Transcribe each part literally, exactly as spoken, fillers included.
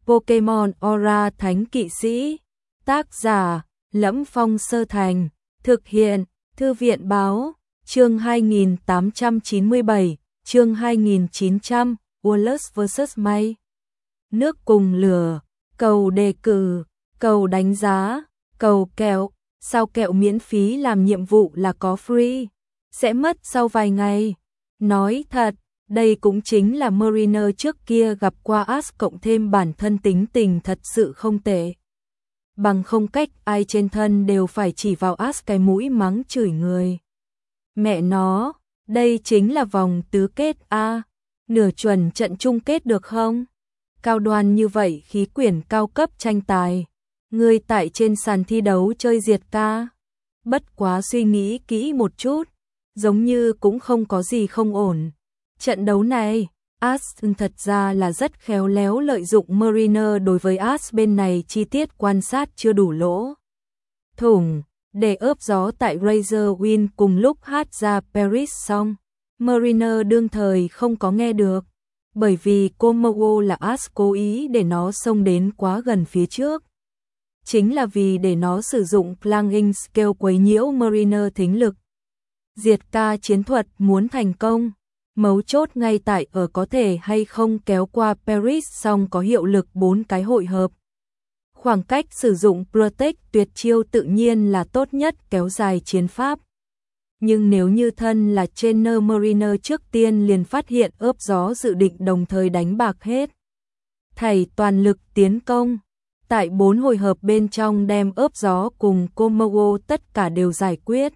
Pokemon Aura Thánh Kỵ Sĩ. Tác giả: Lẫm Phong Sơ Thành. Thực hiện: Thư viện báo. Chương hai nghìn tám trăm chín mươi bảy, chương hai nghìn chín trăm, Wallace versus. May. Nước cùng lửa, cầu đề cử, cầu đánh giá, cầu kẹo, sao kẹo miễn phí làm nhiệm vụ là có free, sẽ mất sau vài ngày. Nói thật, đây cũng chính là Mariner trước kia gặp qua Ash, cộng thêm bản thân tính tình thật sự không tệ. Bằng không cách ai trên thân đều phải chỉ vào Ash cái mũi mắng chửi người. Mẹ nó, đây chính là vòng tứ kết a, nửa chuẩn trận chung kết được không? Cao đoan như vậy khí quyển cao cấp tranh tài, người tại trên sàn thi đấu chơi diệt ca. Bất quá suy nghĩ kỹ một chút, giống như cũng không có gì không ổn. Trận đấu này, Ash thật ra là rất khéo léo lợi dụng Mariner đối với Ash bên này chi tiết quan sát chưa đủ lỗ thủng, để ướp gió tại Razor Wind cùng lúc hát ra Paris xong. Mariner đương thời không có nghe được, bởi vì Komodo là Ash cố ý để nó xông đến quá gần phía trước. Chính là vì để nó sử dụng Clanging Skill quấy nhiễu Mariner thính lực. Diệt ca chiến thuật muốn thành công, mấu chốt ngay tại ở có thể hay không kéo qua Paris xong có hiệu lực bốn cái hội hợp. Khoảng cách sử dụng Protect tuyệt chiêu tự nhiên là tốt nhất kéo dài chiến pháp. Nhưng nếu như thân là trainer Mariner trước tiên liền phát hiện ướp gió dự định đồng thời đánh bạc hết thảy toàn lực tiến công, tại bốn hồi hợp bên trong đem ướp gió cùng Komodo tất cả đều giải quyết,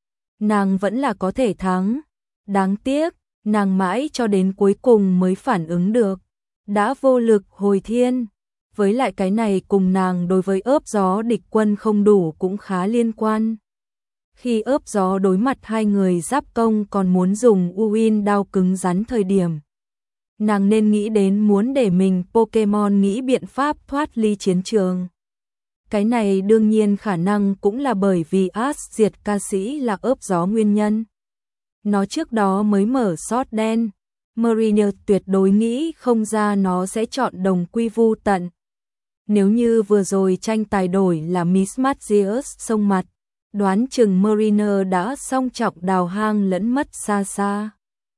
nàng vẫn là có thể thắng. Đáng tiếc, nàng mãi cho đến cuối cùng mới phản ứng được, đã vô lực hồi thiên. Với lại cái này cùng nàng đối với ướp gió địch quân không đủ cũng khá liên quan. Khi ướp gió đối mặt hai người giáp công còn muốn dùng Uin đao cứng rắn thời điểm, nàng nên nghĩ đến muốn để mình Pokemon nghĩ biện pháp thoát ly chiến trường. Cái này đương nhiên khả năng cũng là bởi vì Ash diệt ca sĩ là ướp gió nguyên nhân. Nó trước đó mới mở sót đen, Mariner tuyệt đối nghĩ không ra nó sẽ chọn đồng quy vu tận. Nếu như vừa rồi tranh tài đổi là Miss Magius xông mặt, đoán chừng Mariner đã song trọng đào hang lẫn mất xa xa.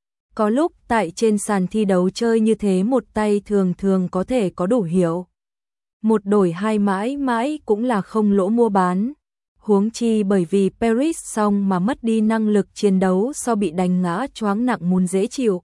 Có lúc tại trên sàn thi đấu chơi như thế một tay thường thường có thể có đủ hiểu. Một đổi hai mãi mãi cũng là không lỗ mua bán. Huống chi bởi vì Paris xong mà mất đi năng lực chiến đấu so bị đánh ngã choáng nặng muốn dễ chịu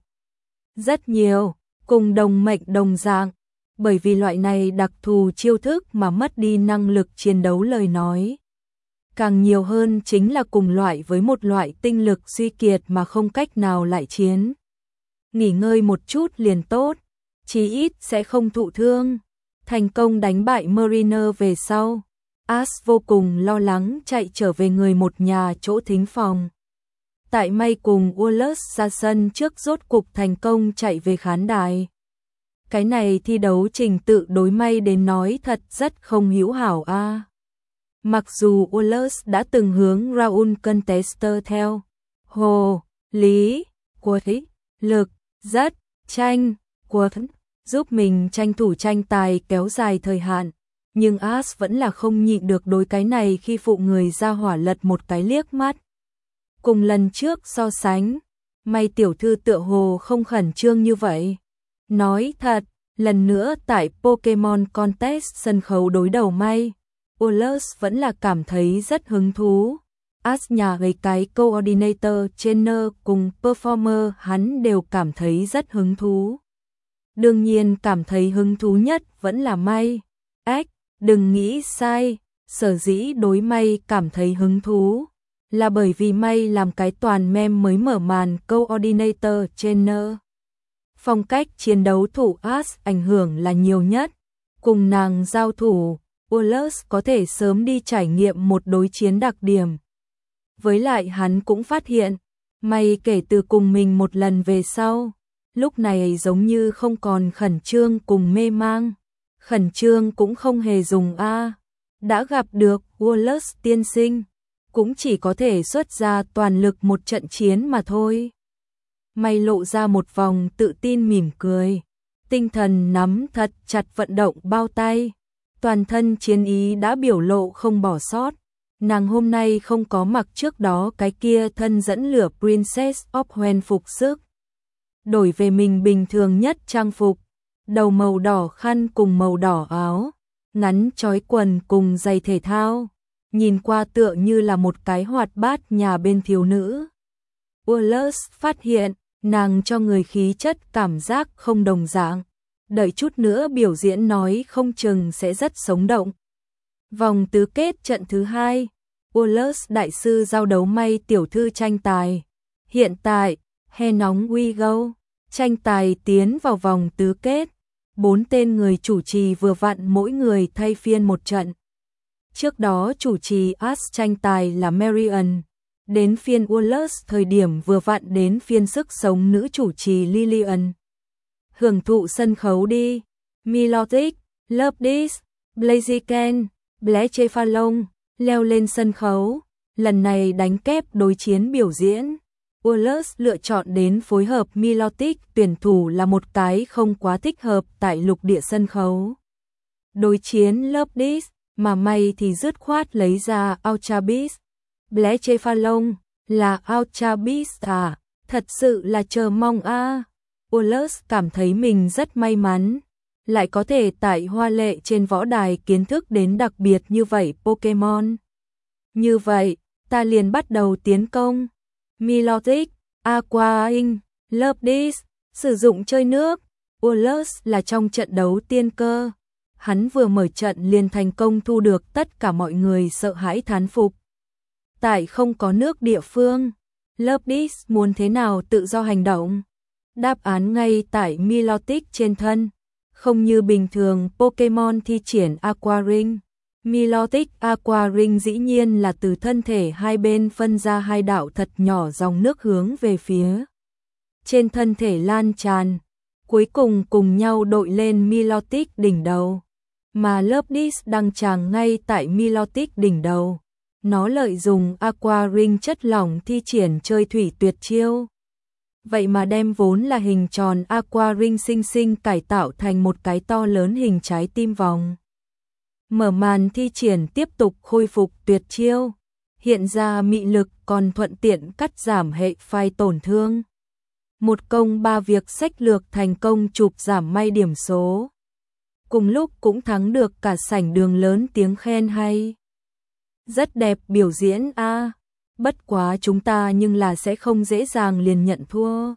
rất nhiều, cùng đồng mệnh đồng dạng. Bởi vì loại này đặc thù chiêu thức mà mất đi năng lực chiến đấu lời nói. Càng nhiều hơn chính là cùng loại với một loại tinh lực suy kiệt mà không cách nào lại chiến. Nghỉ ngơi một chút liền tốt, chí ít sẽ không thụ thương. Thành công đánh bại Mariner về sau, Ash vô cùng lo lắng chạy trở về người một nhà chỗ thính phòng. Tại May cùng Wallace ra sân trước rốt cục thành công chạy về khán đài. Cái này thi đấu trình tự đối May đến nói thật rất không hữu hảo a. À. Mặc dù Wallace đã từng hướng Raul Contester theo hồ lý của thế lực rất tranh của giúp mình tranh thủ tranh tài kéo dài thời hạn, nhưng Ash vẫn là không nhịn được đối cái này khi phụ người ra hỏa lật một cái liếc mắt. Cùng lần trước so sánh, May tiểu thư tựa hồ không khẩn trương như vậy. Nói thật, lần nữa tại Pokemon Contest sân khấu đối đầu May, Wallace vẫn là cảm thấy rất hứng thú. Ash nhà gây cái Coordinator, Trainer cùng Performer hắn đều cảm thấy rất hứng thú. Đương nhiên cảm thấy hứng thú nhất vẫn là May. Ếch, đừng nghĩ sai, sở dĩ đối May cảm thấy hứng thú là bởi vì May làm cái toàn mem mới mở màn Coordinator, Trainer. Phong cách chiến đấu thủ Ash ảnh hưởng là nhiều nhất. Cùng nàng giao thủ, Wallace có thể sớm đi trải nghiệm một đối chiến đặc điểm. Với lại hắn cũng phát hiện, May kể từ cùng mình một lần về sau, lúc này giống như không còn khẩn trương cùng mê mang. Khẩn trương cũng không hề dùng a. Đã gặp được Wallace tiên sinh, cũng chỉ có thể xuất ra toàn lực một trận chiến mà thôi. May lộ ra một vòng tự tin mỉm cười. tinh thần nắm thật chặt vận động bao tay, toàn thân chiến ý đã biểu lộ không bỏ sót. Nàng hôm nay không có mặc trước đó cái kia thân dẫn lửa Princess of When phục sức. Đổi về mình bình thường nhất trang phục, đầu màu đỏ khăn cùng màu đỏ áo, ngắn chói quần cùng giày thể thao, nhìn qua tựa như là một cái hoạt bát nhà bên thiếu nữ. Wallace phát hiện, nàng cho người khí chất cảm giác không đồng dạng, đợi chút nữa biểu diễn nói không chừng sẽ rất sống động. Vòng tứ kết trận thứ hai, Wallace đại sư giao đấu may tiểu thư tranh tài. Hiện tại, he nóng we go, tranh tài tiến vào vòng tứ kết. Bốn tên người chủ trì vừa vặn mỗi người thay phiên một trận. Trước đó chủ trì Ash tranh tài là Marian, đến phiên Wallace thời điểm vừa vặn đến phiên sức sống nữ chủ trì Lillian. Hưởng thụ sân khấu đi. Milotic, Love This, Blaziken, Blechefalong leo lên sân khấu, lần này đánh kép đối chiến biểu diễn. Wallace lựa chọn đến phối hợp Milotic, tuyển thủ là một cái không quá thích hợp tại lục địa sân khấu. Đối chiến Love This, mà may thì dứt khoát lấy ra Ultra Beast. Blechefalong là Ultra Beast à, thật sự là chờ mong a. À. Wallace cảm thấy mình rất may mắn, lại có thể tại hoa lệ trên võ đài kiến thức đến đặc biệt như vậy Pokemon. Như vậy, ta liền bắt đầu tiến công. Milotic, Aqua Ink, Love This, sử dụng chơi nước. Wallace là trong trận đấu tiên cơ. Hắn vừa mở trận liền thành công thu được tất cả mọi người sợ hãi thán phục. Tại không có nước địa phương, Love This muốn thế nào tự do hành động? Đáp án ngay tại Milotic trên thân. Không như bình thường Pokemon thi triển Aqua Ring. Milotic Aqua Ring dĩ nhiên là từ thân thể hai bên phân ra hai đạo thật nhỏ dòng nước hướng về phía trên thân thể lan tràn, cuối cùng cùng nhau đội lên Milotic đỉnh đầu. Mà Love This đăng tràng ngay tại Milotic đỉnh đầu. Nó lợi dụng Aqua Ring chất lỏng thi triển chơi thủy tuyệt chiêu. Vậy mà đem vốn là hình tròn Aqua Ring sinh sinh cải tạo thành một cái to lớn hình trái tim vòng. Mở màn thi triển tiếp tục khôi phục tuyệt chiêu, hiện ra mị lực còn thuận tiện cắt giảm hệ phai tổn thương. Một công ba việc sách lược thành công chụp giảm may điểm số. Cùng lúc cũng thắng được cả sảnh đường lớn tiếng khen hay. Rất đẹp biểu diễn a. À. Bất quá chúng ta nhưng là sẽ không dễ dàng liền nhận thua.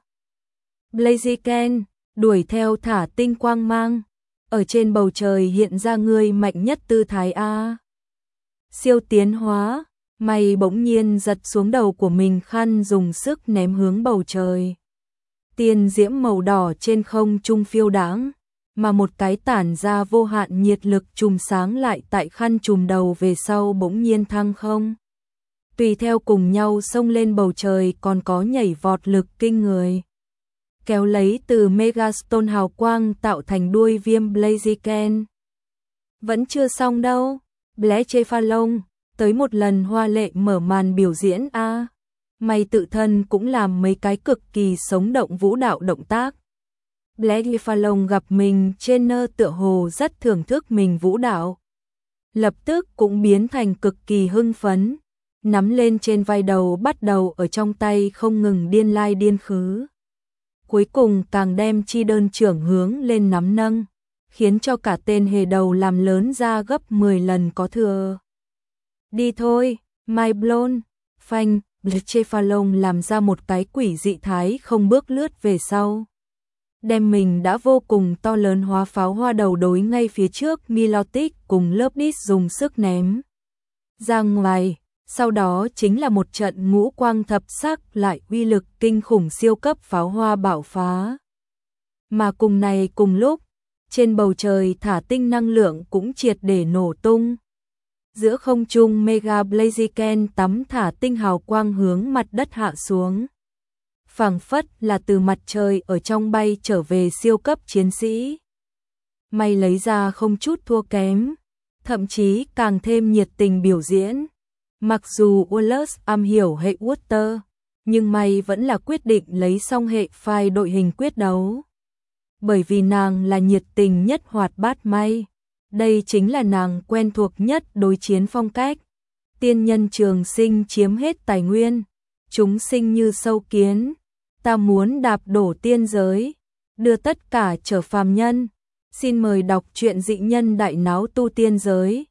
Blaziken, đuổi theo thả tinh quang mang. Ở trên bầu trời hiện ra người mạnh nhất tư thái A. Siêu tiến hóa, mày bỗng nhiên giật xuống đầu của mình khăn dùng sức ném hướng bầu trời. Tiền diễm màu đỏ trên không trung phiêu đãng, mà một cái tản ra vô hạn nhiệt lực chùm sáng lại tại khăn chùm đầu về sau bỗng nhiên thăng không. Tùy theo cùng nhau xông lên bầu trời còn có nhảy vọt lực kinh người. Kéo lấy từ Megastone hào quang tạo thành đuôi viêm Blaziken. Vẫn chưa xong đâu, Blechefalong, tới một lần hoa lệ mở màn biểu diễn a. À. Mày tự thân cũng làm mấy cái cực kỳ sống động vũ đạo động tác. Blechefalong gặp mình trên nơ tựa hồ rất thưởng thức mình vũ đạo. Lập tức cũng biến thành cực kỳ hưng phấn, nắm lên trên vai đầu bắt đầu ở trong tay không ngừng điên lai điên khứ. Cuối cùng càng đem chi đơn trưởng hướng lên nắm nâng, khiến cho cả tên hề đầu làm lớn ra gấp mười lần có thừa. Đi thôi, my blonde, phanh, Blechefalong làm ra một cái quỷ dị thái không bước lướt về sau. Đem mình đã vô cùng to lớn hóa pháo hoa đầu đối ngay phía trước Milotic cùng Love This dùng sức ném ra ngoài. Sau đó chính là một trận ngũ quang thập sắc lại uy lực kinh khủng siêu cấp pháo hoa bạo phá. Mà cùng này cùng lúc, trên bầu trời thả tinh năng lượng cũng triệt để nổ tung. Giữa không trung Mega Blaziken tắm thả tinh hào quang hướng mặt đất hạ xuống. Phảng phất là từ mặt trời ở trong bay trở về siêu cấp chiến sĩ. May lấy ra không chút thua kém, thậm chí càng thêm nhiệt tình biểu diễn. Mặc dù Wallace am hiểu hệ Water, nhưng may vẫn là quyết định lấy xong hệ phai đội hình quyết đấu. bởi vì nàng là nhiệt tình nhất hoạt bát may. Đây chính là nàng quen thuộc nhất đối chiến phong cách. Tiên nhân trường sinh chiếm hết tài nguyên, chúng sinh như sâu kiến, ta muốn đạp đổ tiên giới, đưa tất cả trở phàm nhân. Xin mời đọc truyện Dị Nhân Đại Náo Tu Tiên Giới.